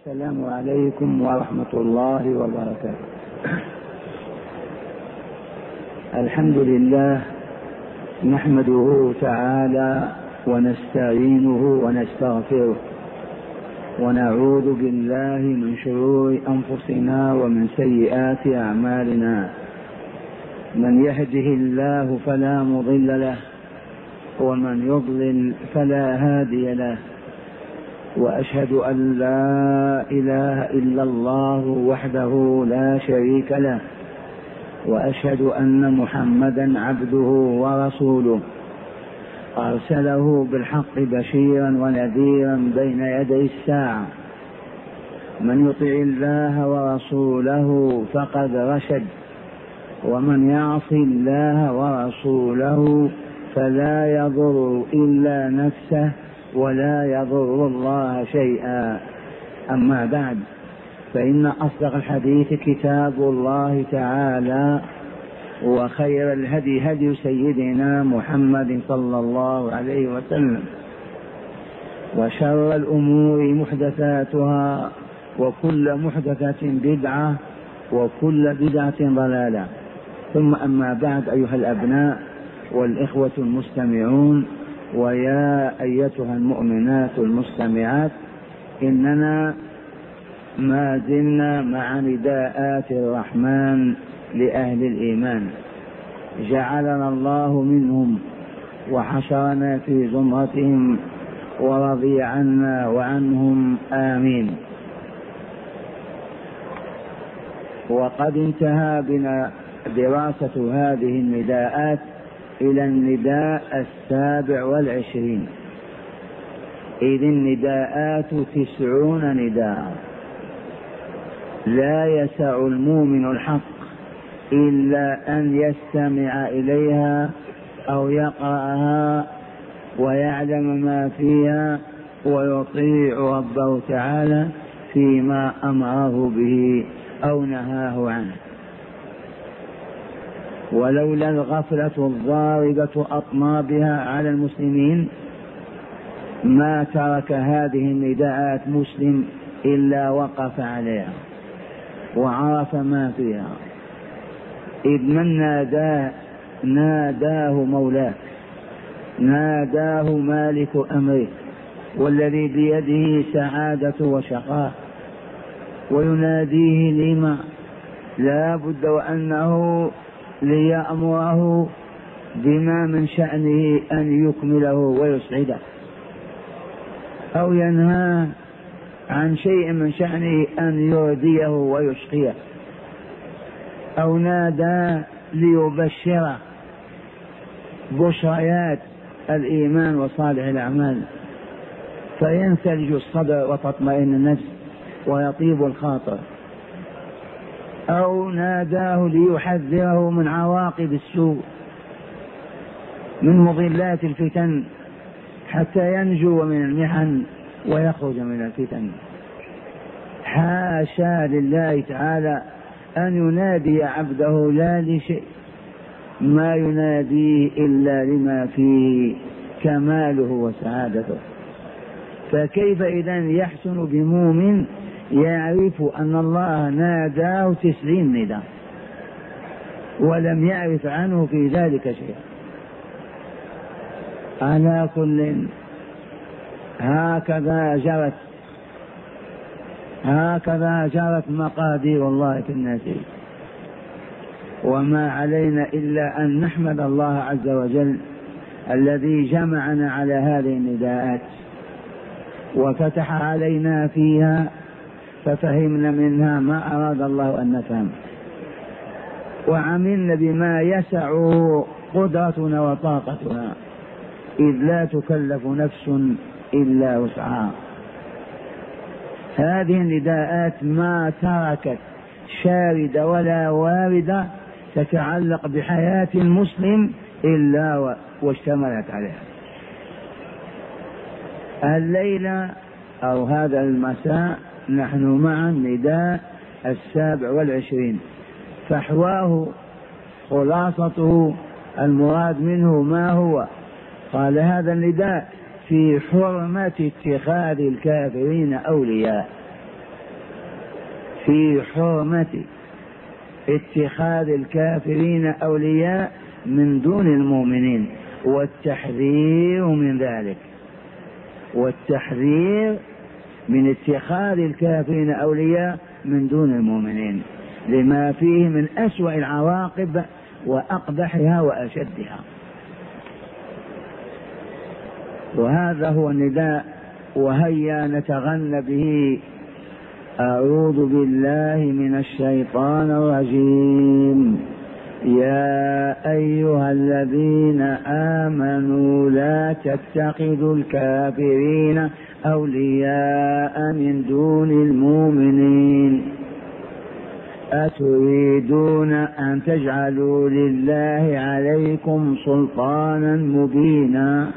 السلام عليكم ورحمة الله وبركاته. الحمد لله نحمده تعالى ونستعينه ونستغفره ونعوذ بالله من شرور أنفسنا ومن سيئات أعمالنا. من يهده الله فلا مضل له ومن يضلل فلا هادي له، وأشهد أن لا إله إلا الله وحده لا شريك له، وأشهد أن محمدا عبده ورسوله أرسله بالحق بشيرا ونذيرا بين يدي الساعة. من يطع الله ورسوله فقد رشد، ومن يعص الله ورسوله فلا يضر إلا نفسه ولا يضر الله شيئا. أما بعد، فإن أصدق الحديث كتاب الله تعالى، وخير الهدي هدي سيدنا محمد صلى الله عليه وسلم، وشر الأمور محدثاتها، وكل محدثة بدعة، وكل بدعة ضلالة. ثم أما بعد، أيها الأبناء والإخوة المستمعون، ويا أيتها المؤمنات المستمعات، إننا ما زلنا مع نداءات الرحمن لأهل الإيمان، جعلنا الله منهم وحشرنا في زمرتهم ورضي عنا وعنهم، آمين. وقد انتهى بنا دراسة هذه النداءات إلى النداء 27، إذ النداءات 90 نداء، لا يسع المؤمن الحق إلا أن يستمع إليها أو يقرأها ويعلم ما فيها ويطيع ربه تعالى فيما أمره به أو نهاه عنه. ولولا الغفلة الضاربة أطنابها على المسلمين ما ترك هذه النداءات مسلم إلا وقف عليها وعرف ما فيها، إذ من ناداه مولاه، ناداه مالك أمره، والذي بيده سعادة وشقاء، ويناديه لما؟ لا بد وأنه ليأمره بما من شأنه أن يكمله ويسعده، أو ينهى عن شيء من شأنه أن يرديه ويشقيه، أو نادى ليبشر بشريات الإيمان وصالح الأعمال، فينثلج الصدر وتطمئن النفس ويطيب الخاطر، أو ناداه ليحذره من عواقب السوء، من مضلات الفتن، حتى ينجو من المحن ويخرج من الفتن. حاشا لله تعالى أن ينادي عبده لا لشيء، ما يناديه إلا لما فيه كماله وسعادته. فكيف إذن يحسن بمؤمن يعرف أن الله ناداه 90 نداء ولم يعرف عنه في ذلك شيئا؟ على كل، هكذا جرت مقادير الله في الناس، وما علينا إلا أن نحمد الله عز وجل الذي جمعنا على هذه النداءات وفتح علينا فيها، ففهمنا منها ما أراد الله أن نفهم، وعملنا بما يسع قدرتنا وطاقتنا، إذ لا تكلف نفس إلا وسعها. هذه النداءات ما تركت شاردة ولا واردة تتعلق بحياة المسلم إلا واشتملت عليها. الليلة أو هذا المساء نحن مع النداء 27، فحواه خلاصته المراد منه ما هو؟ قال هذا النداء في حرمة اتخاذ الكافرين أولياء، في حرمة اتخاذ الكافرين أولياء من دون المؤمنين، والتحذير من ذلك، والتحذير من اتخاذ الكافرين أولياء من دون المؤمنين لما فيه من أسوأ العواقب وأقبحها وأشدها. وهذا هو النداء. وهيا نتغنى به: أعوذ بالله من الشيطان الرجيم. يا أيها الذين آمنوا لا تتخذوا الكافرين أولياء من دون المؤمنين أتريدون أن تجعلوا لله عليكم سلطانا مبينا.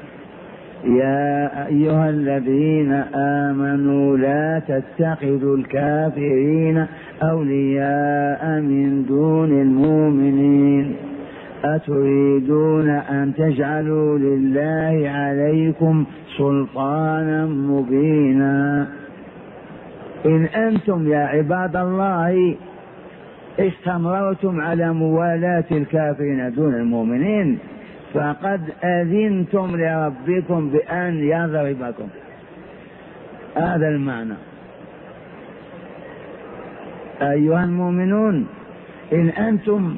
يا أيها الذين آمنوا لا تتخذوا الكافرين أولياء من دون المؤمنين أتريدون أن تجعلوا لله عليكم سلطانا مبينا. إن أنتم يا عباد الله استمررتم على موالاة الكافرين دون المؤمنين فقد أذنتم لربكم بأن يضربكم. هذا المعنى. أيها المؤمنون، إن أنتم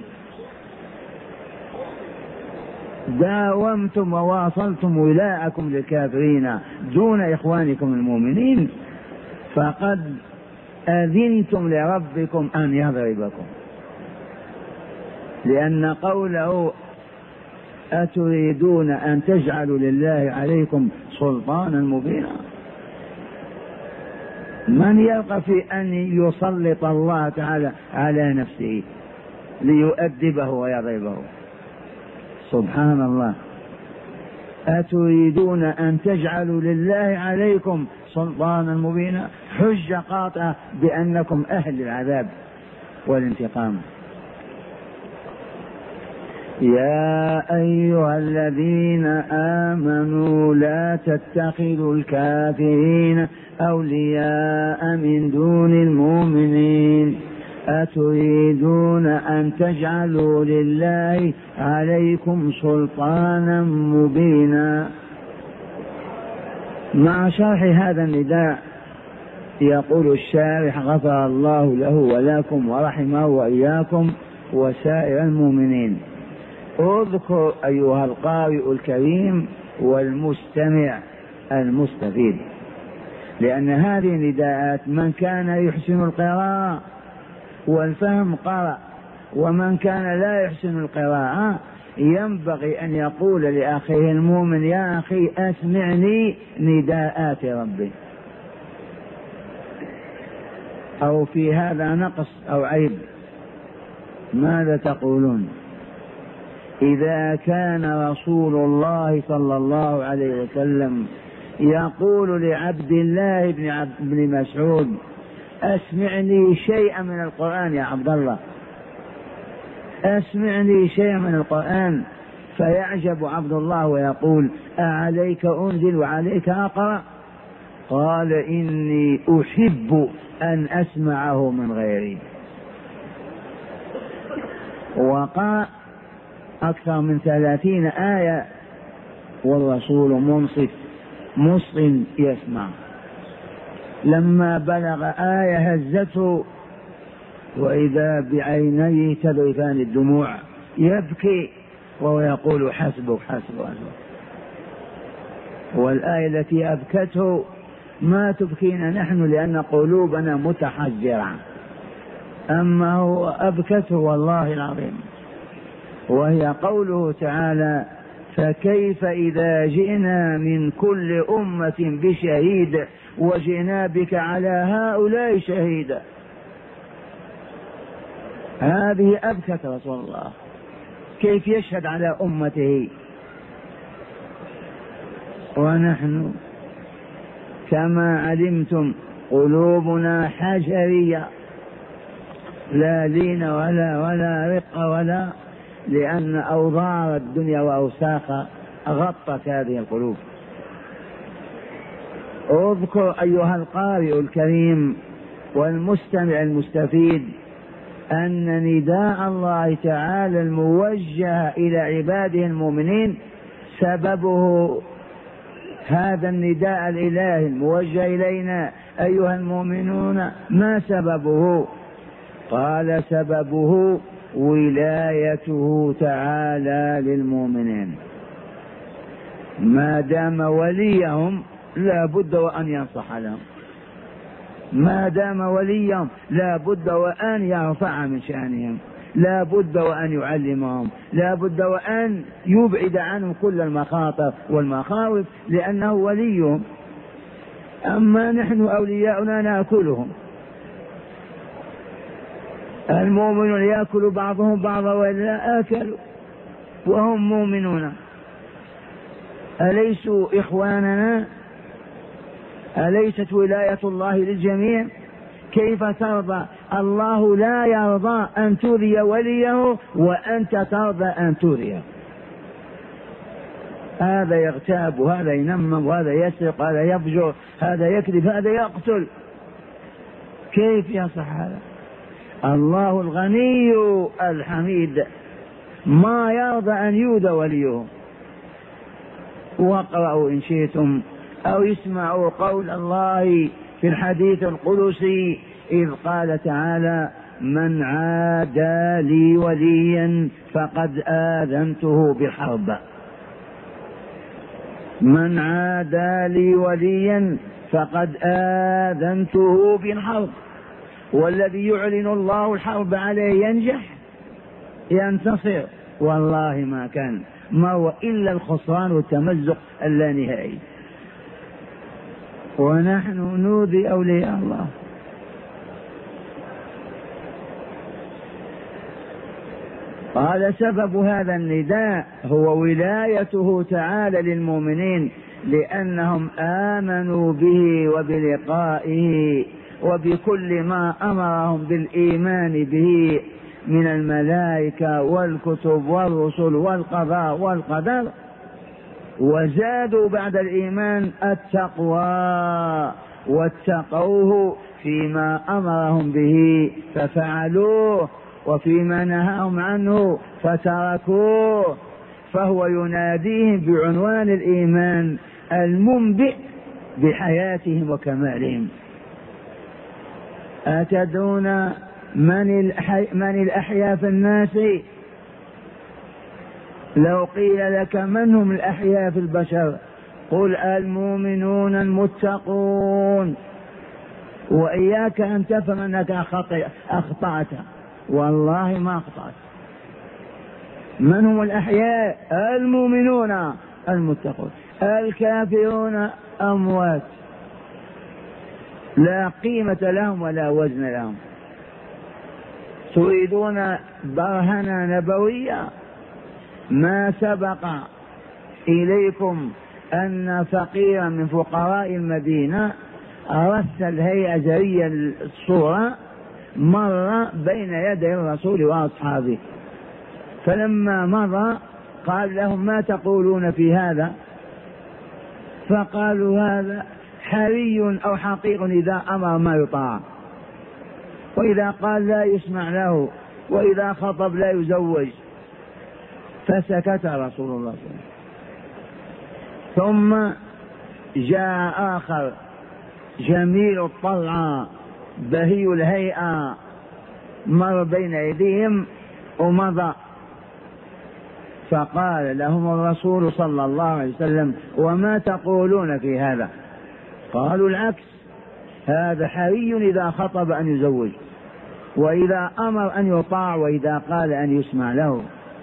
داومتم وواصلتم ولاءكم للكافرين دون إخوانكم المؤمنين فقد أذنتم لربكم أن يضربكم، لأن قوله أتريدون أن تجعلوا لله عليكم سلطانا مبينا، من يرغب في أن يسلط الله تعالى على نفسه ليؤدبه ويضربه؟ سبحان الله. أتريدون أن تجعلوا لله عليكم سلطانا مبينا، حجة قاطعة بأنكم أهل العذاب والانتقام. يا أيها الذين آمنوا لا تتخذوا الكافرين أولياء من دون المؤمنين أتريدون أن تجعلوا لله عليكم سلطانا مبينا. مع شرح هذا النداء يقول الشارح غفر الله له ولكم ورحمه وإياكم وسائر المؤمنين: اذكر أيها القارئ الكريم والمستمع المستفيد، لأن هذه النداءات من كان يحسن القراءة والفهم قرأ، ومن كان لا يحسن القراءة ينبغي أن يقول لأخيه المؤمن: يا أخي أسمعني نداءات ربي. أو في هذا نقص أو عيب؟ ماذا تقولون؟ إذا كان رسول الله صلى الله عليه وسلم يقول لعبد الله بن مسعود: أسمعني شيئا من القرآن يا عبد الله، أسمعني شيئا من القرآن، فيعجب عبد الله ويقول: أعليك أنزل وعليك أقرأ؟ قال: إني أحب أن أسمعه من غيري. وقرأ أكثر من 30 آية والرسول منصت مصغٍ يسمع. لما بلغ آية هزته وإذا بعينيه تذرفان الدموع يبكي وهو يقول: حسبك حسبك. والآية التي أبكته ما تبكينا نحن لأن قلوبنا متحجرة، أما هو أبكته والله العظيم، وهي قوله تعالى: فكيف إذا جئنا من كل أمة بشهيد وجئنا بك على هؤلاء شهيدا. هذه أبكت رسول الله، كيف يشهد على أمته؟ ونحن كما علمتم قلوبنا حجرية، لا لين ولا رق ولا، لأن أوضار الدنيا وأوساخها غطت هذه القلوب. اذكر أيها القارئ الكريم والمستمع المستفيد أن نداء الله تعالى الموجه إلى عباده المؤمنين سببه هذا النداء الإلهي الموجه إلينا أيها المؤمنون. ما سببه؟ قال سببه ولايته تعالى للمؤمنين. ما دام وليهم لا بد وأن ينصح لهم، ما دام وليهم لا بد وأن يرفع من شأنهم، لا بد وأن يعلمهم، لا بد وأن يبعد عنهم كل المخاطر والمخاوف لأنه وليهم. أما نحن أولياؤنا نأكلهم، المؤمنون يأكل بعضهم بعضا ولا آكلوا وهم مؤمنون، أليسوا إخواننا؟ أليست ولاية الله للجميع؟ كيف ترضى؟ الله لا يرضى أن تؤذي وليه وأنت ترضى أن تؤذيه. هذا يغتاب وهذا ينمم وهذا يسرق وهذا يفجر، هذا يكذب هذا يقتل، كيف يصح هذا؟ الله الغني الحميد ما يرضى أن يؤذى وليه. واقرأوا إن شئتم أو اسمعوا قول الله في الحديث القدسي إذ قال تعالى: من عادى لي وليا فقد آذنته بالحرب. من عادى لي وليا فقد آذنته بالحرب. والذي يعلن الله الحرب عليه ينجح ينتصر؟ والله ما كان، ما هو إلا الخسران والتمزق اللانهائي. ونحن نؤذي أولياء الله. قال سبب هذا النداء هو ولايته تعالى للمؤمنين لأنهم آمنوا به وبلقائه وبكل ما أمرهم بالإيمان به من الملائكة والكتب والرسل والقضاء والقدر، وزادوا بعد الإيمان التقوى واتقوه فيما أمرهم به ففعلوه وفيما نهاهم عنه فتركوه. فهو يناديهم بعنوان الإيمان المنبئ بحياتهم وكمالهم. أتدرون من الأحياء في الناس؟ لو قيل لك من هم الأحياء في البشر قل المؤمنون المتقون، وإياك أن تفهم أنك أخطأت، والله ما أخطأت. من هم الأحياء؟ المؤمنون المتقون. الكافرون أموات لا قيمة لهم ولا وزن لهم. تريدون برهنة نبوية؟ ما سبق إليكم أن فقيرا من فقراء المدينة أرسل هيئة زرية الصورة مر بين يدي الرسول وأصحابه، فلما مضى قال لهم: ما تقولون في هذا؟ فقالوا: هذا حري أو حقيق إذا أمر ما يطاع، وإذا قال لا يسمع له، وإذا خطب لا يزوج. فسكت رسول الله صلى الله عليه وسلم. ثم جاء آخر جميل الطلعة بهي الهيئة مر بين أيديهم ومضى، فقال لهم الرسول صلى الله عليه وسلم: وما تقولون في هذا؟ قالوا: العكس، هذا حري إذا خطب أن يزوج، وإذا أمر أن يطاع، وإذا قال أن يسمع له.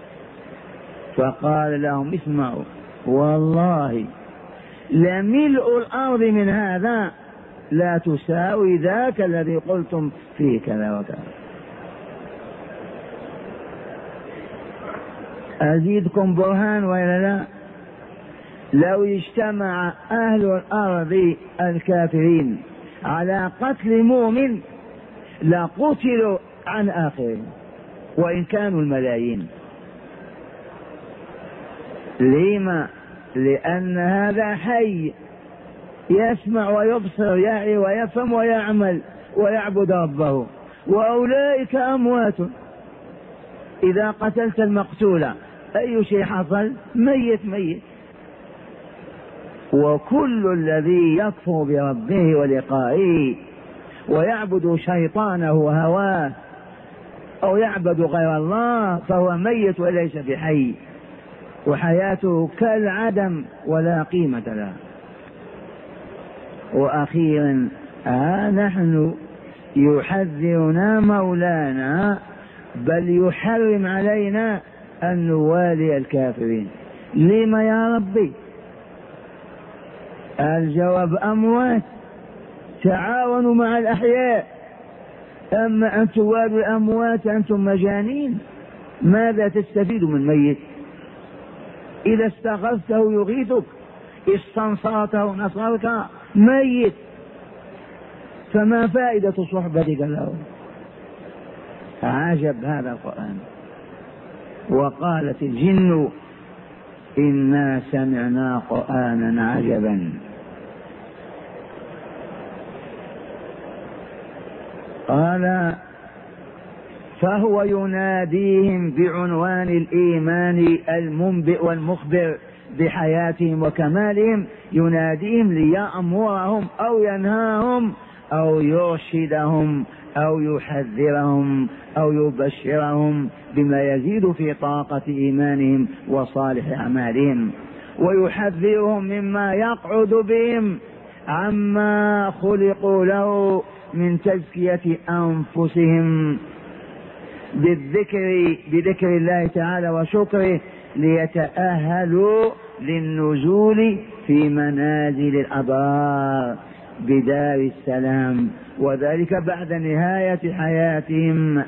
فقال لهم: اسمعوا، والله لملء الأرض من هذا لا تساوي ذاك الذي قلتم فيه كذا وكذا. أزيدكم برهان وإلا لا؟ لو اجتمع أهل الأرض الكافرين على قتل مؤمن لقتلوا عن آخرهم وإن كانوا الملايين. لما؟ لأن هذا حي يسمع ويبصر، يعي ويفهم ويعمل، ويعبد ربه، وأولئك أموات. إذا قتلت المقتول أي شيء حصل؟ ميت ميت. وكل الذي يكفر بربه ولقائه ويعبد شيطانه وهواه أو يعبد غير الله فهو ميت وليس بحي، وحياته كالعدم ولا قيمة لها. وأخيرا نحن يحذرنا مولانا، بل يحرم علينا أن نوالي الكافرين. لما يا ربي؟ الجواب أموات، تعاونوا مع الأحياء، أما أن توالوا الأموات أنتم مجانين. ماذا تستفيد من ميت؟ إذا استغثته يغيثك، استنصرته نصرك، ميت، فما فائدة صحبتك له؟ عجب هذا القرآن. وقالت الجن إنا سمعنا قرآنا عجبا. قال فهو يناديهم بعنوان الإيمان المنبئ والمخبر بحياتهم وكمالهم، يناديهم ليأمرهم أو ينهاهم أو يرشدهم أو يحذرهم أو يبشرهم بما يزيد في طاقة إيمانهم وصالح أعمالهم، ويحذرهم مما يقعد بهم عما خلقوا له من تزكية أنفسهم بذكر الله تعالى وشكره، ليتأهلوا للنزول في منازل الأبرار بدار السلام، وذلك بعد نهاية حياتهم.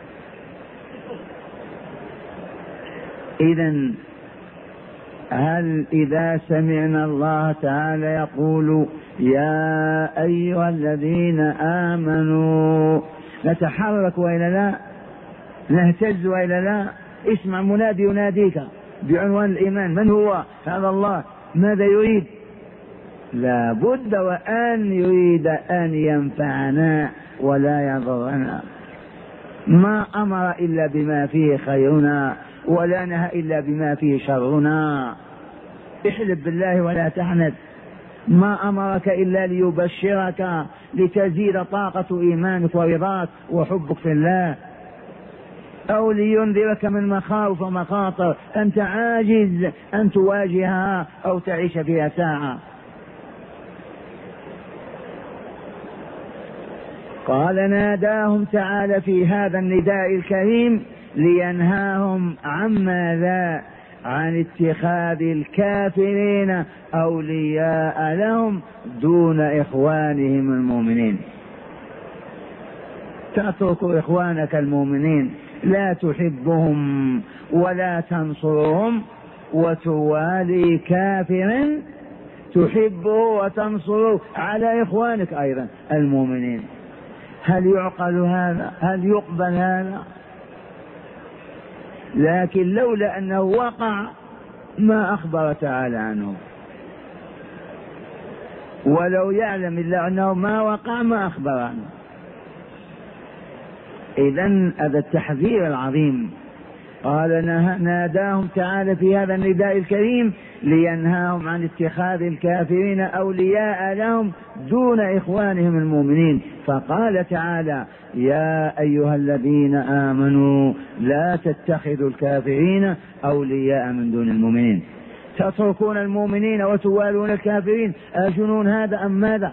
إذن هل إذا سمعنا الله تعالى يقول يا أيها الذين آمنوا نتحرك وإلا لا؟ نهتز وإلا لا؟ اسمع منادي يناديك بعنوان الإيمان. من هو هذا الله؟ ماذا يريد؟ لا بد وأن يريد أن ينفعنا ولا يضرنا. ما أمر إلا بما فيه خيرنا، ولا نهى إلا بما فيه شرنا. احلف بالله ولا تحنث. ما أمرك إلا ليبشرك لتزيد طاقة إيمانك ورضاك وحبك في الله، أو لينذرك من مخاوف ومخاطر أنت عاجز أن تواجهها أو تعيش فيها ساعة. قال ناداهم تعالى في هذا النداء الكريم لينهاهم عن ماذا؟ عن اتخاذ الكافرين أولياء لهم دون إخوانهم المؤمنين. تترك إخوانك المؤمنين، لا تحبهم ولا تنصرهم، وتوالي كافر تحبه وتنصره على إخوانك أيضا المؤمنين. هل يعقل هذا؟ هل يقبل هذا؟ لكن لولا أنه وقع ما أخبر تعالى عنه، ولو يعلم الله أنه ما وقع ما أخبر عنه. إذن هذا التحذير العظيم. قال ناداهم تعالى في هذا النداء الكريم لينهاهم عن اتخاذ الكافرين أولياء لهم دون إخوانهم المؤمنين، فقال تعالى يا أيها الذين آمنوا لا تتخذوا الكافرين أولياء من دون المؤمنين. تتركون المؤمنين وتوالون الكافرين، أجنون هذا أم ماذا؟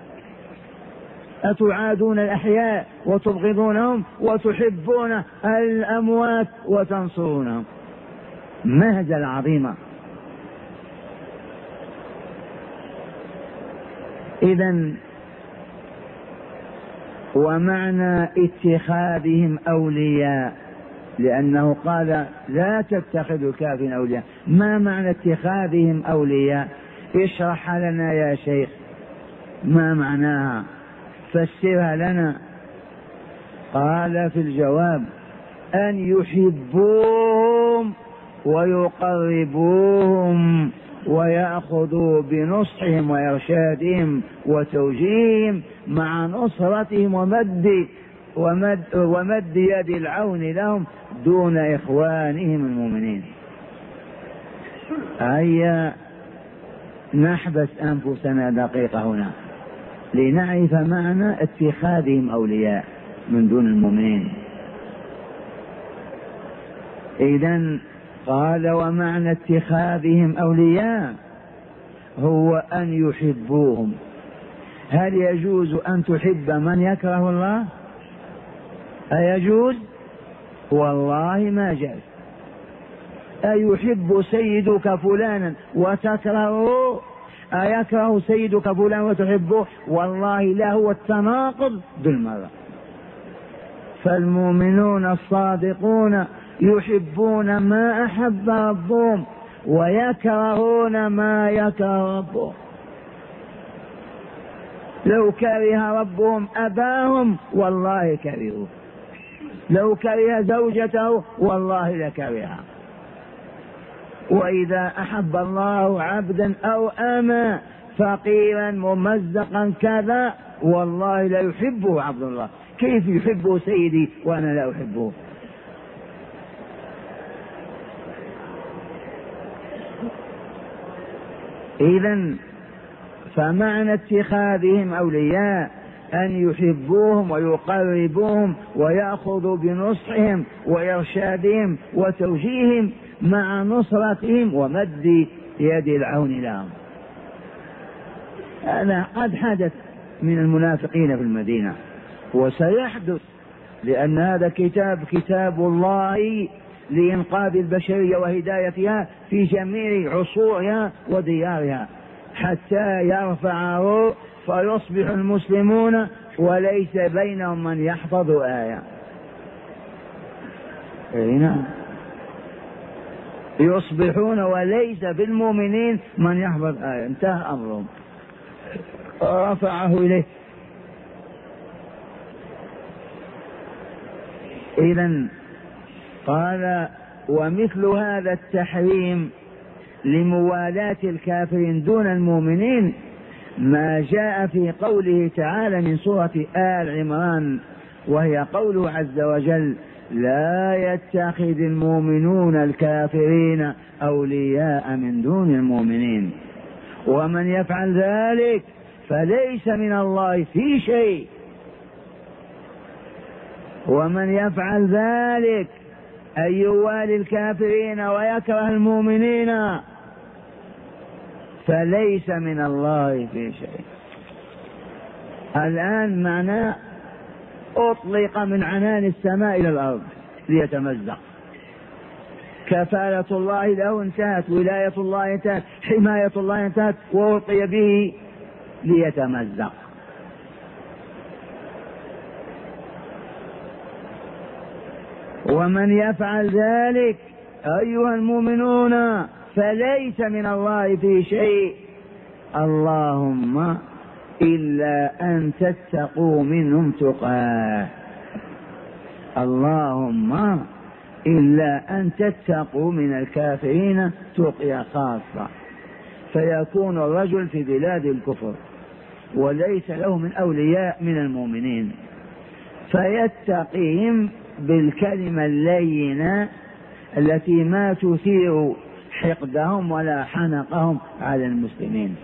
أتعادون الأحياء وتبغضونهم وتحبون الأموات وتنصرونهم؟ مهزلة عظيمة. إذن ومعنى اتخاذهم أولياء، لأنه قال لا تتخذوا الكافرين أولياء، ما معنى اتخاذهم أولياء؟ اشرح لنا يا شيخ ما معناها، فسرها لنا. قال في الجواب أن يحبوهم ويقربوهم ويأخذوا بنصحهم وإرشادهم وتوجيههم مع نصرتهم ومد يد العون لهم دون إخوانهم المؤمنين. هيا نحبس أنفسنا دقيقة هنا لنعرف معنى اتخاذهم أولياء من دون المؤمنين. إذن قال ومعنى اتخاذهم أولياء هو أن يحبوهم. هل يجوز أن تحب من يكره الله؟ أيجوز؟ والله ما جاز. أيحب سيدك فلانا وتكرهه؟ أيكره سيدك فلانا وتحبه؟ والله لا، هو التناقض بالمرة. فالمؤمنون الصادقون يحبون ما أحب ربهم ويكرهون ما يكره ربهم. لو كره ربهم أباهم والله كرهوه، لو كره زوجته والله لكرهها. وإذا أحب الله عبدا أو أما فقيرا ممزقا كذا والله لا يحبه عبد الله. كيف يحبه سيدي وأنا لا أحبه؟ إذن فمعنى اتخاذهم أولياء أن يحبوهم ويقربوهم ويأخذوا بنصحهم وإرشادهم وتوجيههم مع نصرتهم ومد يد العون لهم. هذا قد حدث من المنافقين في المدينة وسيحدث، لأن هذا كتاب الله لإنقاذ البشرية وهدايتها في جميع عصورها وديارها حتى يرفعه فيصبح المسلمون وليس بينهم من يحفظ آية. يصبحون وليس بالمؤمنين من يحفظ آية، انتهى أمرهم، رفعه إليه. إذن قال ومثل هذا التحريم لموالاة الكافرين دون المؤمنين ما جاء في قوله تعالى من سورة آل عمران، وهي قوله عز وجل لا يتخذ المؤمنون الكافرين أولياء من دون المؤمنين ومن يفعل ذلك فليس من الله في شيء. ومن يفعل ذلك أي يوالي الكافرين ويكره المؤمنين فليس من الله في شيء. الآن معناه أطلق من عنان السماء إلى الأرض ليتمزق. كفالة الله له انتهت، ولاية الله انتهت، حماية الله انتهت، وألقي به ليتمزق. ومن يفعل ذلك أيها المؤمنون فليس من الله في شيء، اللهم إلا أن تتقوا منهم تقاه. اللهم إلا أن تتقوا من الكافرين تقيا خاصة، فيكون الرجل في بلاد الكفر وليس له من أولياء من المؤمنين فيتقيهم بالكلمة اللينة التي ما تثير حقدهم ولا حنقهم على المسلمين.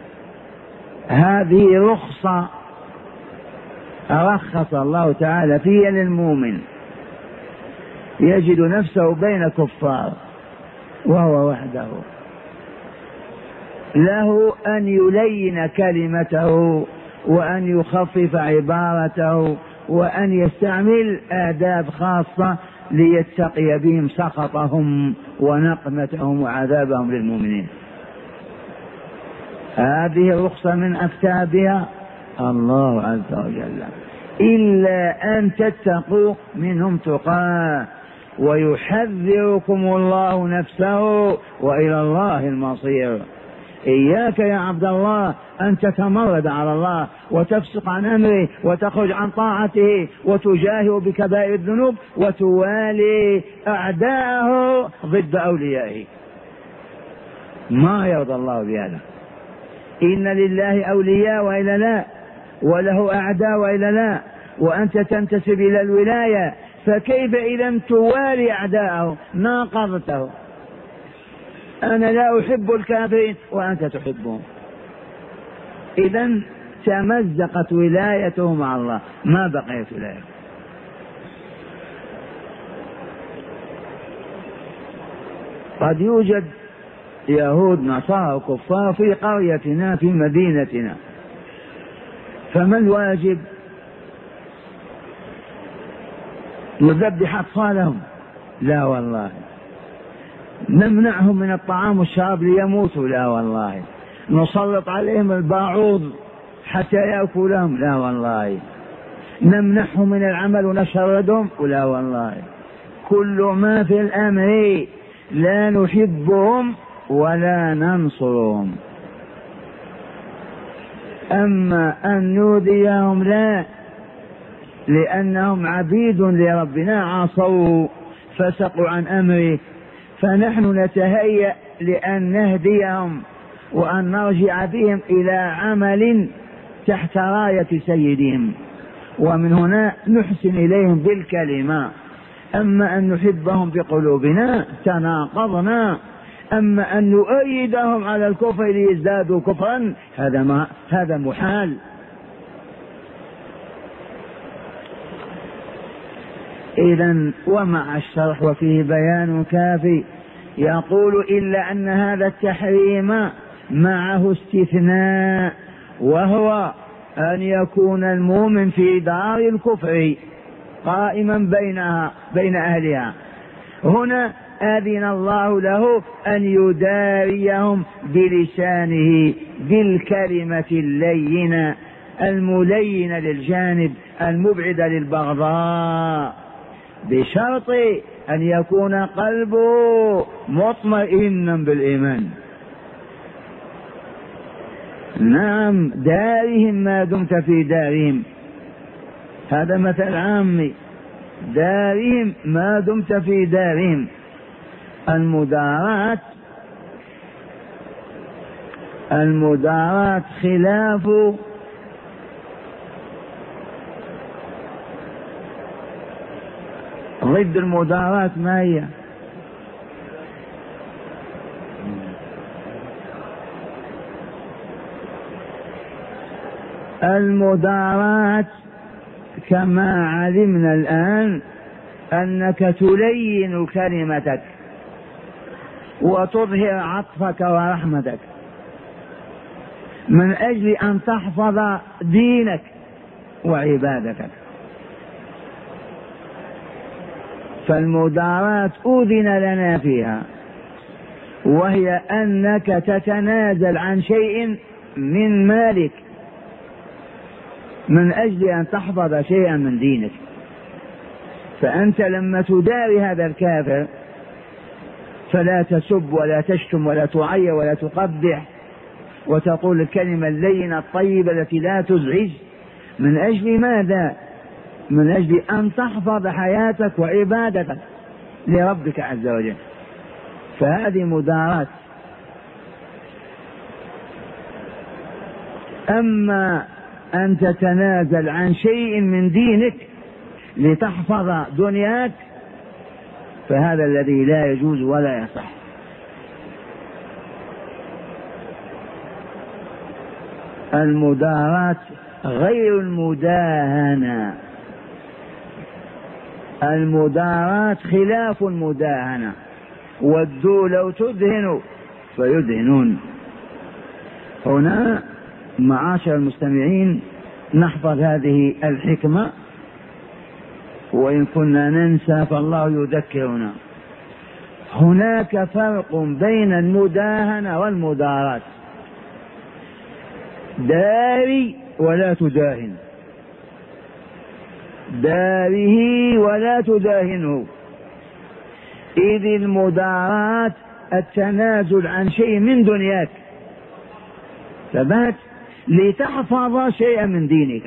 هذه رخصة رخص الله تعالى فيها للمؤمن يجد نفسه بين كفار وهو وحده، له أن يلين كلمته وأن يخفف عبارته وأن يستعمل آداب خاصة ليتقي بهم سخطهم ونقمتهم وعذابهم للمؤمنين. هذه رخصة من أكتابها الله عز وجل، إلا أن تتقوا منهم تقاه ويحذركم الله نفسه وإلى الله المصير. إياك يا عبد الله أن تتمرد على الله وتفسق عن أمره وتخرج عن طاعته وتجاهر بكبائر الذنوب وتوالي أعداءه ضد أوليائه. ما يرضى الله بهذا. إن لله أولياء وإلا لا، وله أعداء وإلا لا، وأنت تنتسب إلى الولاية، فكيف إذا توالي أعداءه؟ ناقضته. أنا لا أحب الكافرين وأنت تحبهم، إذا تمزقت ولايته مع الله، ما بقيت ولاية. قد يوجد يهود نصارى كفار في قريتنا في مدينتنا، فما الواجب؟ نذبح أطفالهم؟ لا والله. نمنعهم من الطعام والشراب ليموتوا؟ لا والله. نسلط عليهم الباعوض حتى يأكلهم؟ لا والله. نمنعهم من العمل ونشردهم؟ لا والله. كل ما في الأمر لا نحبهم ولا ننصرهم. أما أن نؤذيهم لا، لأنهم عبيد لربنا، عصوا فسقوا عن أمره، فنحن نتهيأ لأن نهديهم وأن نرجع بهم إلى عمل تحت راية سيدهم، ومن هنا نحسن إليهم بالكلمة. أما أن نحبهم بقلوبنا تناقضنا، أما أن نؤيدهم على الكفر ليزدادوا كفرا هذا محال. إذن ومع الشرح وفيه بيان كافي. يقول إلا أن هذا التحريم معه استثناء، وهو أن يكون المؤمن في دار الكفر قائما بين أهلها. هنا أذن الله له أن يداريهم بلسانه بالكلمة اللينة الملينة للجانب المبعدة للبغضاء، بشرط أن يكون قلبه مطمئنا بالإيمان. نعم، دارهم ما دمت في دارهم، هذا مثل عامي، دارهم ما دمت في دارهم. المداراة خلاف ضد المداراة. ما هي؟ المداراة كما علمنا الآن أنك تلين كلمتك وتظهر عطفك ورحمتك من أجل أن تحفظ دينك وعبادتك. فالمداراة أذن لنا فيها، وهي أنك تتنازل عن شيء من مالك من أجل أن تحفظ شيئا من دينك. فأنت لما تداري هذا الكافر فلا تسب ولا تشتم ولا تعير ولا تقبح وتقول الكلمة اللينة الطيبة التي لا تزعج. من أجل ماذا؟ من أجل أن تحفظ حياتك وعبادتك لربك عز وجل. فهذه مداراة. أما أن تتنازل عن شيء من دينك لتحفظ دنياك فهذا الذي لا يجوز ولا يصح. المداراة غير المداهنة. المداراة خلاف المداهنة. ودوا لو تدهنوا فيدهنون. هنا معاشر المستمعين نحفظ هذه الحكمة، وإن كنا ننسى فالله يذكرنا. هناك فرق بين المداهنة والمداراة. داري ولا تداهن، داره ولا تداهنه. إذ المداراة التنازل عن شيء من دنياك ثبات لتحفظ شيئا من دينك.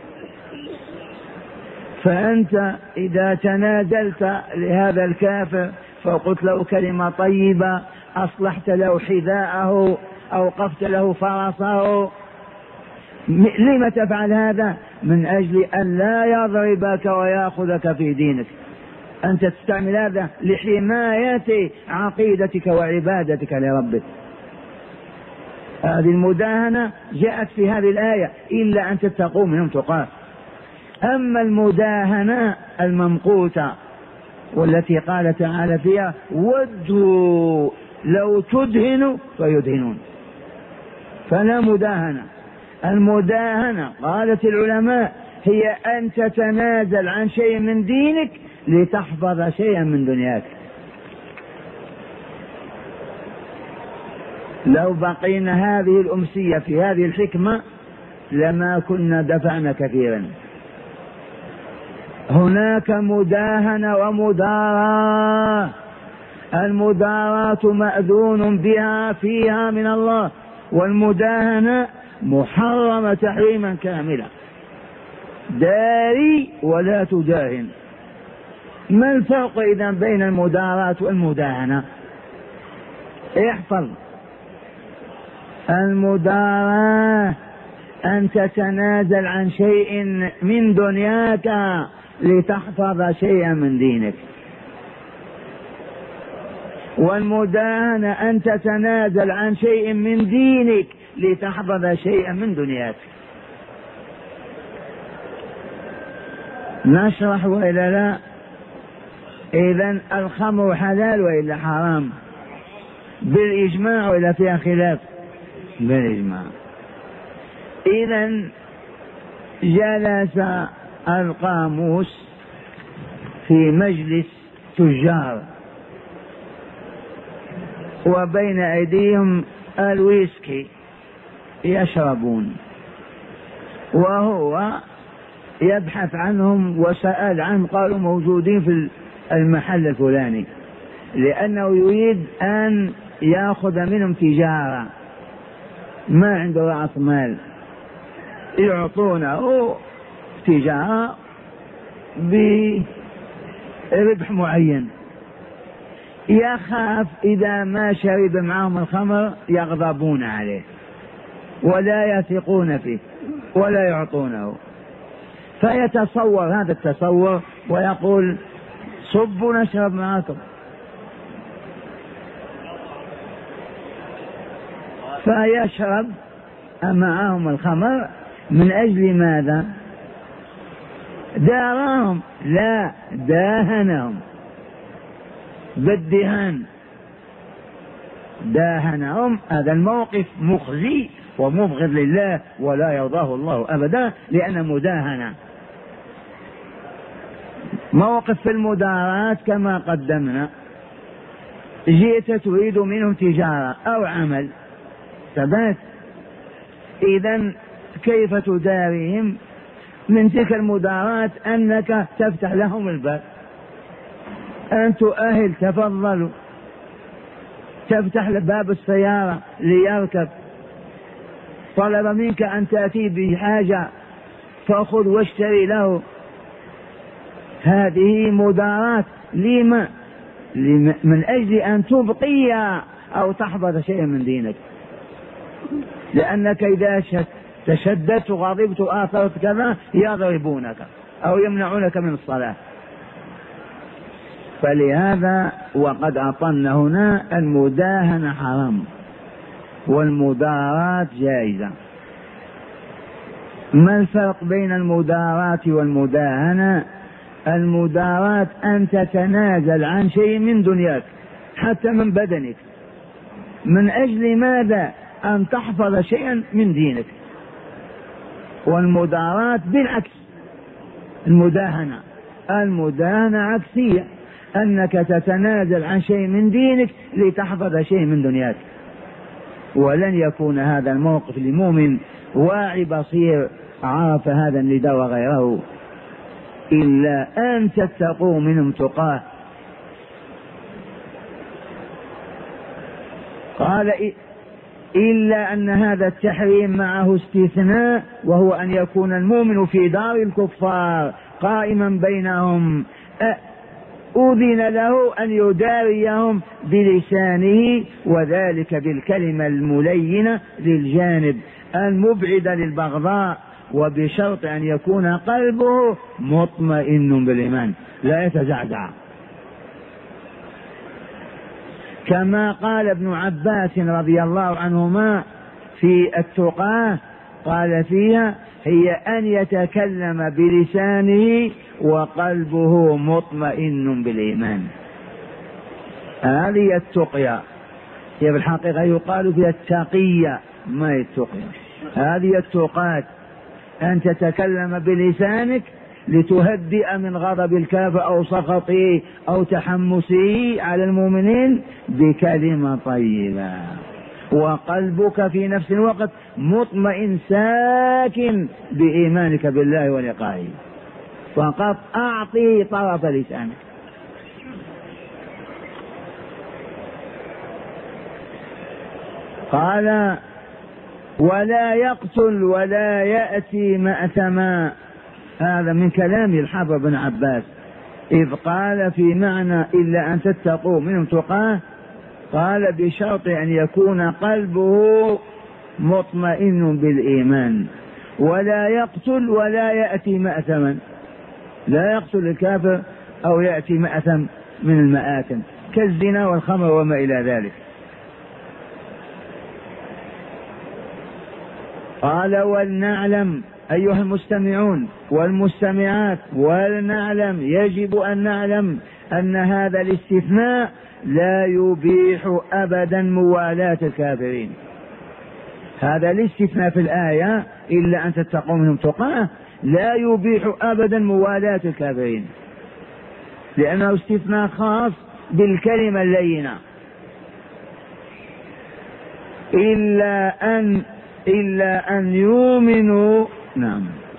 فأنت إذا تنازلت لهذا الكافر فقلت له كلمة طيبة، أصلحت له حذاءه، أوقفت له فرسه، لم تفعل هذا؟ من أجل أن لا يضربك ويأخذك في دينك. أنت تستعمل هذا لحماية عقيدتك وعبادتك لربك. هذه المداهنة جاءت في هذه الآية إلا أن تتقوا منهم تقاه. أما المداهنة الممقوتة والتي قال تعالى فيها ودوا لو تدهنوا فيدهنون، فلا مداهنة. المداهنة قالت العلماء هي أن تتنازل عن شيء من دينك لتحفظ شيئا من دنياك. لو بقينا هذه الأمسية في هذه الحكمة لما كنا دفعنا كثيرا. هناك مداهنة ومداراة. المداراة مأذون بها فيها من الله، والمداهنة محرمة تحريما كاملا. داري ولا تداهن. ما الفرق إذا بين المداراة والمداهنة؟ احفظ. المداراة أن تتنازل عن شيء من دنياك لتحفظ شيئا من دينك، والمداهنة أن تتنازل عن شيء من دينك لتحفظ شيئا من دنياك. نشرح وإلا لا؟ إذن الخمر حلال وإلا حرام؟ بالإجماع وإلا فيها خلاف؟ بالإجماع. إذن جلس القاموس في مجلس تجار وبين أيديهم الويسكي يشربون، وهو يبحث عنهم وسأل عنهم، قالوا موجودين في المحل الفلاني، لأنه يريد أن يأخذ منهم تجارة، ما عنده رأس مال، يعطونه تجارة بربح معين. يخاف إذا ما شرب معهم الخمر يغضبون عليه ولا يثقون فيه ولا يعطونه، فيتصور هذا التصور ويقول صبوا نشرب معكم، فيشرب معهم الخمر. من أجل ماذا؟ داراهم؟ لا، داهنهم بالدهان، داهنهم. هذا الموقف مخزي ومبغض لله ولا يرضاه الله أبدا، لأن مداهنة. موقف في المداراة كما قدمنا، جئت تريد منهم تجارة أو عمل ثبات، إذن كيف تداريهم؟ من تلك المدارات أنك تفتح لهم الباب، أن تؤهل تفضلوا، تفتح باب السيارة ليركب، طلب منك أن تأتي بحاجة فأخذ واشتري له. هذه مدارات. لما؟ من أجل أن تبقي أو تحفظ شيئا من دينك، لأنك إذا تشددت وغضبت وآثرت كذا يضربونك أو يمنعونك من الصلاة. فلهذا وقد أطلنا هنا المداهنة حرام والمدارات جائزة. ما الفرق بين المدارات والمداهنة؟ المدارات أن تتنازل عن شيء من دنياك حتى من بدنك، من أجل ماذا؟ أن تحفظ شيئا من دينك. والمدارات بالعكس، المداهنة عكسية، أنك تتنازل عن شيء من دينك لتحفظ شيء من دنياك. ولن يكون هذا الموقف لمؤمن واعي بصير عرف هذا النداء وغيره إلا أن تتقوا منهم تقاه. إلا أن هذا التحريم معه استثناء، وهو أن يكون المؤمن في دار الكفار قائما بينهم، أذن له أن يداريهم بلسانه، وذلك بالكلمة الملينة للجانب المبعدة للبغضاء، وبشرط أن يكون قلبه مطمئن بالإيمان لا يتزعزع. كما قال ابن عباس رضي الله عنهما في التقاة، قال فيها: هي أن يتكلم بلسانه وقلبه مطمئن بالإيمان. هذه التقية، هي في الحقيقة يقال فيها التقية ما هي التقية. هذه التقاة أن تتكلم بلسانك لتهدئ من غضب الكافر أو سخطه أو تحمسه على المؤمنين بكلمة طيبة، وقلبك في نفس الوقت مطمئن ساكن بإيمانك بالله ولقائه، فقط أعطي طرف لسانك. قال: ولا يقتل ولا يأتي مأثما. هذا من كلام الحافظ بن عباس إذ قال في معنى إلا أن تتقوا منهم تقاه، قال بشرط أن يكون قلبه مطمئن بالإيمان. ولا يقتل ولا يأتي مأثما، لا يقتل الكافر أو يأتي مأثم من المآثم كالزنا والخمر وما إلى ذلك. قال: ولنعلم أيها المستمعون والمستمعات، ولنعلم، يجب أن نعلم أن هذا الاستثناء لا يبيح أبدا موالاة الكافرين. هذا الاستثناء في الآية إلا أن تتقوا منهم تقاه لا يبيح أبدا موالاة الكافرين، لأنه استثناء خاص بالكلمة اللينة، إلا أن يؤمنوا. نعم،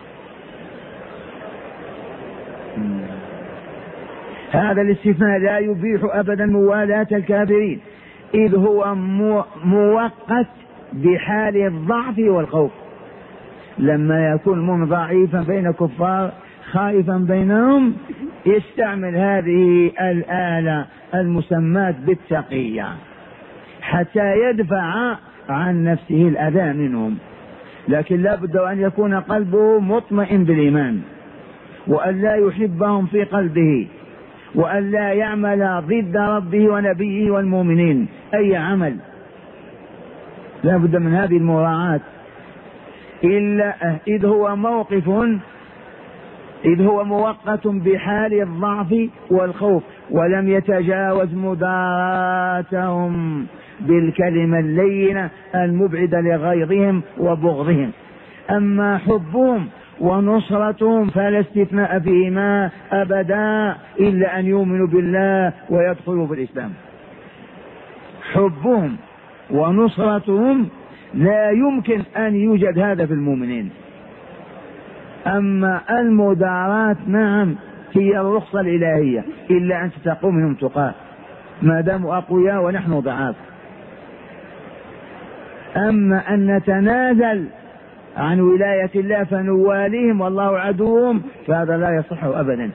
هذا الاستثناء لا يبيح أبدا موالاة الكافرين، إذ هو موقت بحال الضعف والخوف. لما يكون المؤمن ضعيفا بين كفار خائفا بينهم يستعمل هذه الآلة المسماة بالتقية حتى يدفع عن نفسه الأذى منهم، لكن لا بد أن يكون قلبه مطمئن بالإيمان، وأن لا يحبهم في قلبه، وأن لا يعمل ضد ربه ونبيه والمؤمنين أي عمل، لا بد من هذه المراعاة. إذ هو مؤقت بحال الضعف والخوف، ولم يتجاوز مداراتهم بالكلمة اللينة المبعدة لغيظهم وبغضهم. أما حبهم ونصرتهم فلا استثناء فيهما أبدا إلا أن يؤمنوا بالله ويدخلوا في الإسلام. حبهم ونصرتهم لا يمكن أن يوجد هذا في المؤمنين. أما المدارات نعم هي الرخصة الإلهية، إلا أن تتقوا منهم تقاه ما داموا أقوياء ونحن ضعاف. أما أن نتنازل عن ولاية الله فنواليهم والله عدوهم فهذا لا يصح أبدا.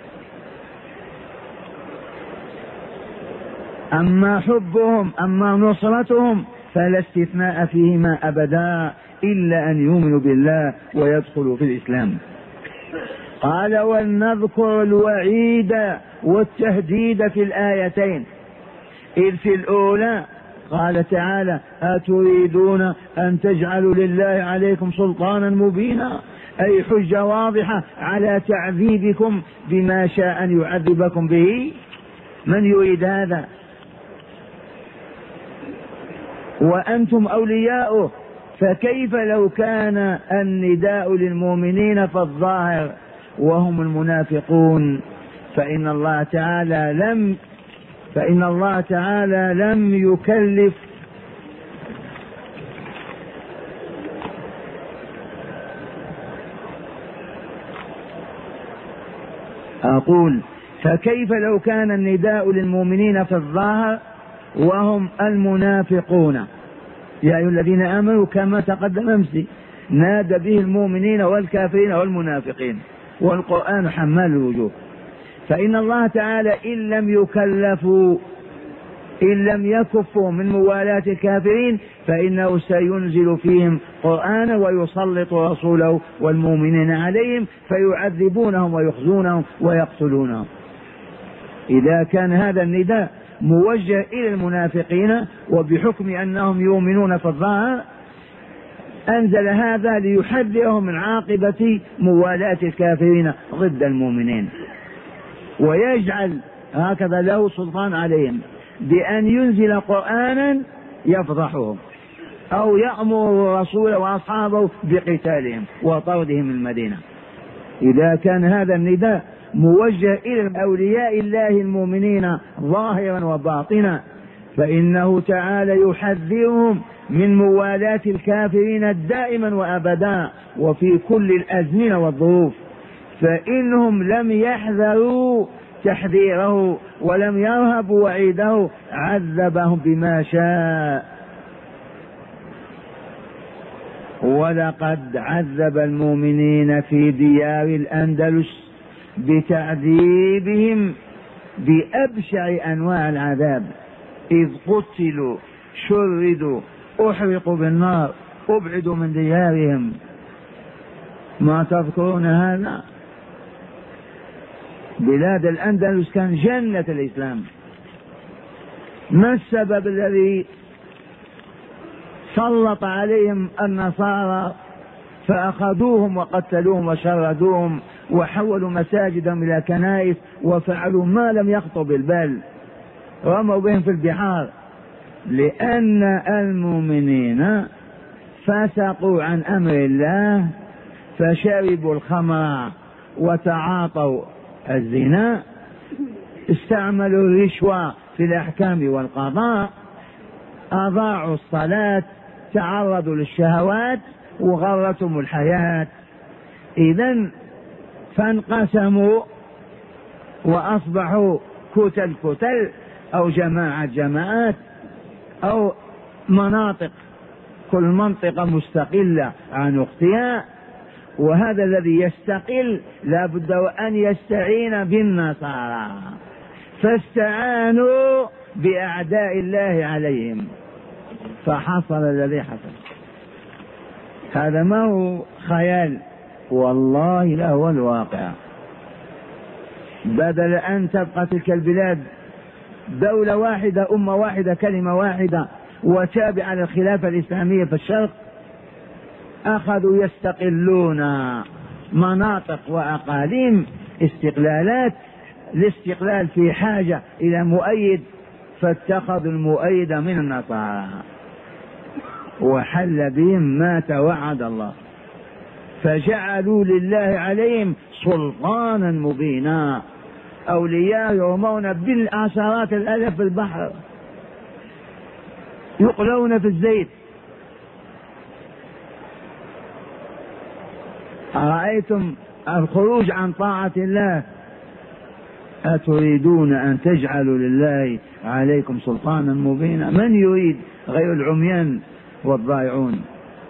أما حبهم أما نصرتهم فلا استثناء فيهما أبدا إلا أن يؤمنوا بالله ويدخلوا في الإسلام. قال: ولنذكر الوعيد والتهديد في الآيتين، إذ في الأولى قال تعالى: أتريدون أن تجعلوا لله عليكم سلطانا مبينا، أي حجة واضحة على تعذيبكم بما شاء أن يعذبكم به. من يريد هذا؟ وأنتم أولياؤه، فكيف لو كان النداء للمؤمنين في الظاهر وهم المنافقون؟ فإن الله تعالى لم يكلف أقول فكيف لو كان النداء للمؤمنين في الظاهر وهم المنافقون؟ يا أيها الذين آمنوا كما تقدم أمس نادى به المؤمنين والكافرين والمنافقين، والقرآن حمال الوجوه. فإن الله تعالى إن لم يكلفوا، إن لم يكفوا من موالاة الكافرين، فإنه سينزل فيهم قرآنا ويسلط رسوله والمؤمنين عليهم فيعذبونهم ويخزونهم ويقتلونهم. إذا كان هذا النداء موجه إلى المنافقين وبحكم أنهم يؤمنون في الظاهر، أنزل هذا ليحذرهم من عاقبة موالاة الكافرين ضد المؤمنين، ويجعل هكذا له سلطان عليهم بأن ينزل قرآنا يفضحهم أو يأمر رسوله وأصحابه بقتالهم وطردهم من المدينة. إذا كان هذا النداء موجه إلى أولياء الله المؤمنين ظاهرا وباطنا، فإنه تعالى يحذرهم من موالاة الكافرين دائما وأبدا وفي كل الأزمنة والظروف، فإنهم لم يحذروا تحذيره ولم يرهبوا وعيده عذبهم بما شاء. ولقد عذب المؤمنين في ديار الأندلس بتعذيبهم بأبشع أنواع العذاب، إذ قتلوا شردوا أحرقوا بالنار أبعدوا من ديارهم. ما تذكرون هذا؟ بلاد الأندلس كان جنة الإسلام. ما السبب الذي سلط عليهم النصارى فأخذوهم وقتلوهم وشردوهم وحولوا مساجدهم إلى كنائس وفعلوا ما لم يخطر بالبال، رموا بهم في البحار؟ لأن المؤمنين فسقوا عن أمر الله فشربوا الخمر وتعاطوا الزنا، استعملوا الرشوة في الأحكام والقضاء، أضاعوا الصلاة، تعرضوا للشهوات وغرتهم الحياة. إذن فانقسموا وأصبحوا كتل كتل أو جماعات أو مناطق، كل منطقة مستقلة عن أختها، وهذا الذي يستقل لا بد أن يستعين بالنصارى، فاستعانوا بأعداء الله عليهم فحصل الذي حصل. هذا ما هو خيال، والله لا هو الواقع. بدل أن تبقى تلك البلاد دولة واحدة أمة واحدة كلمة واحدة وتابعة للخلافة الإسلامية في الشرق، أخذوا يستقلون مناطق وأقاليم استقلالات، الاستقلال في حاجة إلى مؤيد فاتخذوا المؤيد من النصارى وحل بهم ما توعد الله، فجعلوا لله عليهم سلطانا مبينا، أولياء يرمون بالعشرات الألاف في البحر، يقلون في الزيت. أرأيتم الخروج عن طاعة الله؟ أتريدون أن تجعلوا لله عليكم سلطانا مبينا؟ من يريد غير العميان والضائعون؟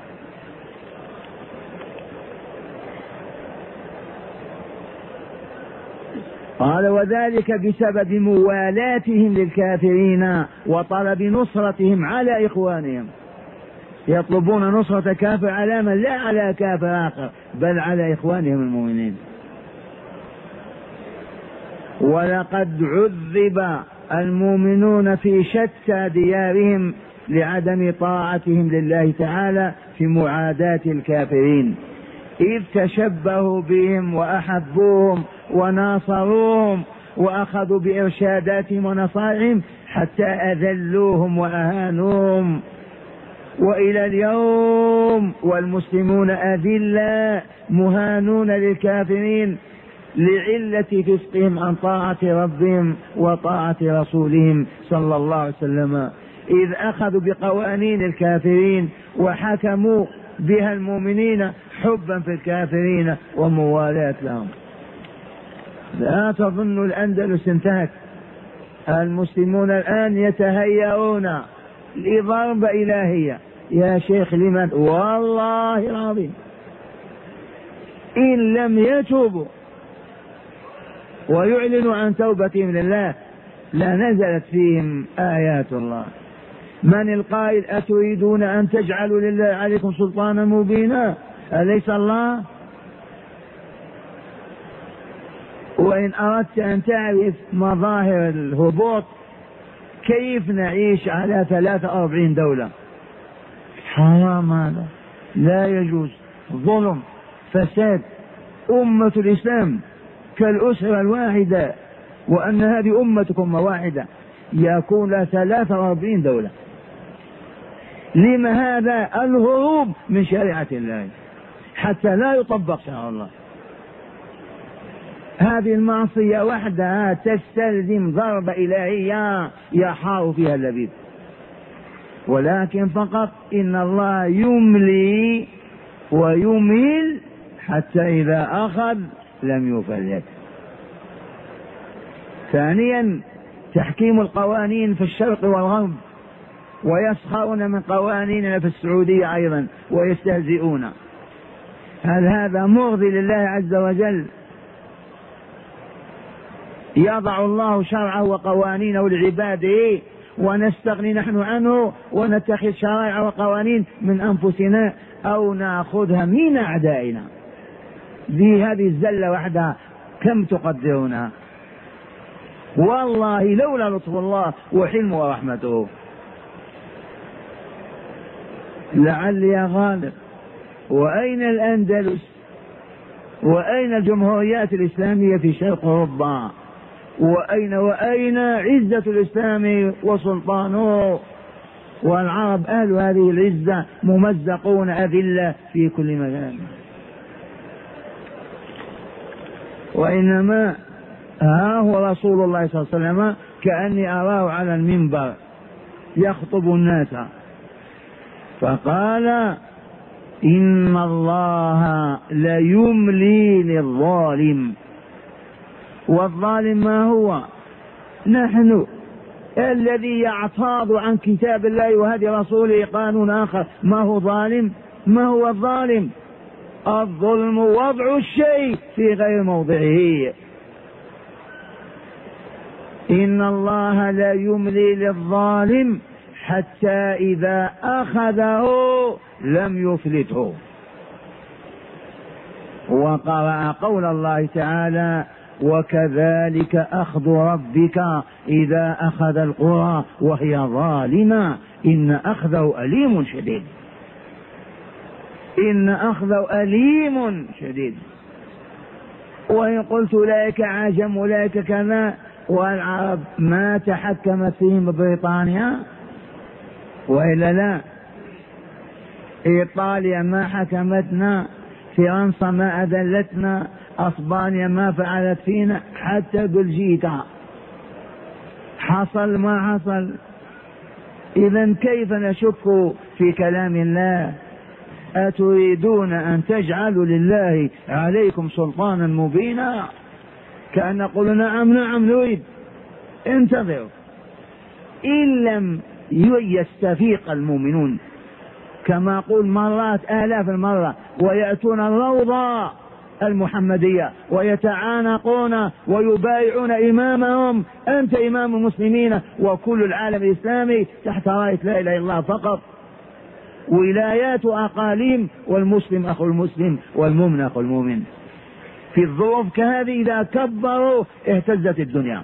قال وذلك بسبب موالاتهم للكافرين وطلب نصرتهم على إخوانهم، يطلبون نصرة كافر على من؟ لا على كافر آخر بل على إخوانهم المؤمنين. ولقد عذب المؤمنون في شتى ديارهم لعدم طاعتهم لله تعالى في معاداة الكافرين، إذ تشبهوا بهم وأحبوهم وناصروهم وأخذوا بإرشاداتهم ونصائحهم حتى أذلوهم وأهانوهم. وإلى اليوم والمسلمون أذلاء مهانون للكافرين لعلة فسقهم عن طاعة ربهم وطاعة رسولهم صلى الله عليه وسلم، إذ أخذوا بقوانين الكافرين وحكموا بها المؤمنين حبا في الكافرين وموالاة لهم. لا تظن الأندلس انتهت، المسلمون الآن يتهيئون لضربة إلهية يا شيخ لمن؟ والله العظيم إن لم يتوبوا ويعلنوا عن توبتهم لله لنزلت فيهم آيات الله. من القائل أتريدون أن تجعلوا لله عليكم سلطانا مبينا؟ أليس الله؟ وإن أردت أن تعرف مظاهر الهبوط كيف نعيش على 43 دولة، حرام هذا، لا يجوز، ظلم، فساد. أمة الإسلام كالأسرة الواحدة، وأن هذه أمتكم واحدة، يكون 43 دولة. لما هذا؟ الهروب من شريعة الله حتى لا يطبق شرع الله. هذه المعصية وحدها تستلزم ضربة إلهية يحار فيها اللبيب، ولكن فقط إن الله يملي ويمهل حتى إذا أخذ لم يفلت. ثانيا تحكيم القوانين في الشرق والغرب، ويسخرون من قوانيننا في السعودية أيضا ويستهزئون. هل هذا مرضي لله عز وجل؟ يضع الله شرعه وقوانينه لعباده ونستغني نحن عنه ونتخذ شرائع وقوانين من أنفسنا أو نأخذها من أعدائنا. هذه الزلة وحدها كم تقدرونها؟ والله لولا لطف الله وحلمه ورحمته. لعلي غالب. وأين الأندلس؟ وأين الجمهوريات الإسلامية في شرق أوروبا؟ وأين عزة الإسلام وسلطانه؟ والعرب أهل هذه العزة ممزقون أذلة في كل مكان. وإنما ها هو رسول الله صلى الله عليه وسلم كأني أراه على المنبر يخطب الناس، فقال إن الله ليملي للظالم. والظالم ما هو؟ نحن. الذي يعتاض عن كتاب الله وهدي رسوله قانون آخر ما هو ظالم؟ ما هو الظالم؟ الظلم وضع الشيء في غير موضعه. إن الله لا يملي للظالم حتى إذا أخذه لم يفلته. وقرأ قول الله تعالى وكذلك أخذ ربك إذا أخذ القرى وهي ظالمة إن أخذه أليم شديد. إن أخذه أليم شديد. وإن قلت أولئك عجم أولئك كذا، والعرب ما تحكمت فيهم بريطانيا وإلا لا؟ إيطاليا ما حكمتنا، فرنسا ما أذلتنا، أسبانيا ما فعلت فينا، حتى بلجيكا. حصل ما حصل. إذن كيف نشك في كلام الله؟ أتريدون أن تجعلوا لله عليكم سلطانا مبينا؟ كأن نقول نعم نعم نريد. انتظروا إن لم يستفيق المؤمنون كما أقول مرات آلاف المرة ويأتون الروضة المحمدية ويتعانقون ويبايعون إمامهم، أنت إمام المسلمين وكل العالم الإسلامي تحت راية لا إله إلا الله فقط، ولايات أقاليم، والمسلم أخو المسلم والمؤمن أخو المؤمن. في الظروف كهذه إذا كبروا اهتزت الدنيا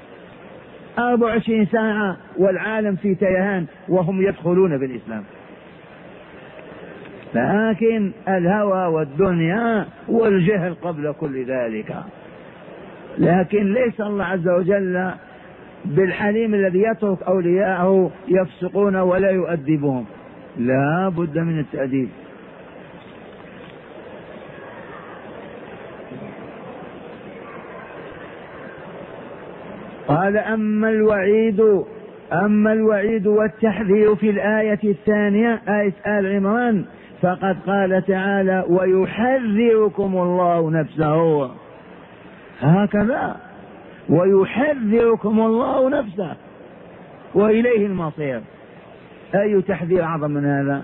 24 ساعة والعالم في تيهان وهم يدخلون بالإسلام. لكن الهوى والدنيا والجهل قبل كل ذلك. لكن ليس الله عز وجل بالحليم الذي يترك أولياءه يفسقون ولا يؤدبهم، لا بد من التأديب. قال أما الوعيد والتحذير في الآية الثانية آية آل عمران فقد قال تعالى ويحذركم الله نفسه، هكذا ويحذركم الله نفسه وإليه المصير. أي تحذير أعظم من هذا؟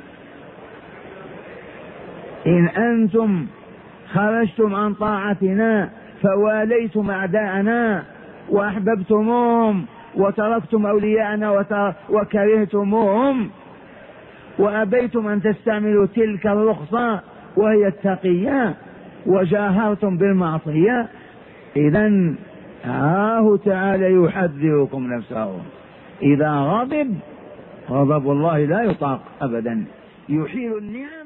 إن أنتم خرجتم عن طاعتنا فواليتم أعداءنا وأحببتموهم وتركتم أولياءنا وكرهتموهم وأبيتم أن تستعملوا تلك الرخصة وهي التقية وجاهرتم بالمعصية، إذن تعالى يحذركم نفسه. إذا غضب الله لا يطاق أبدا، يحيل النعم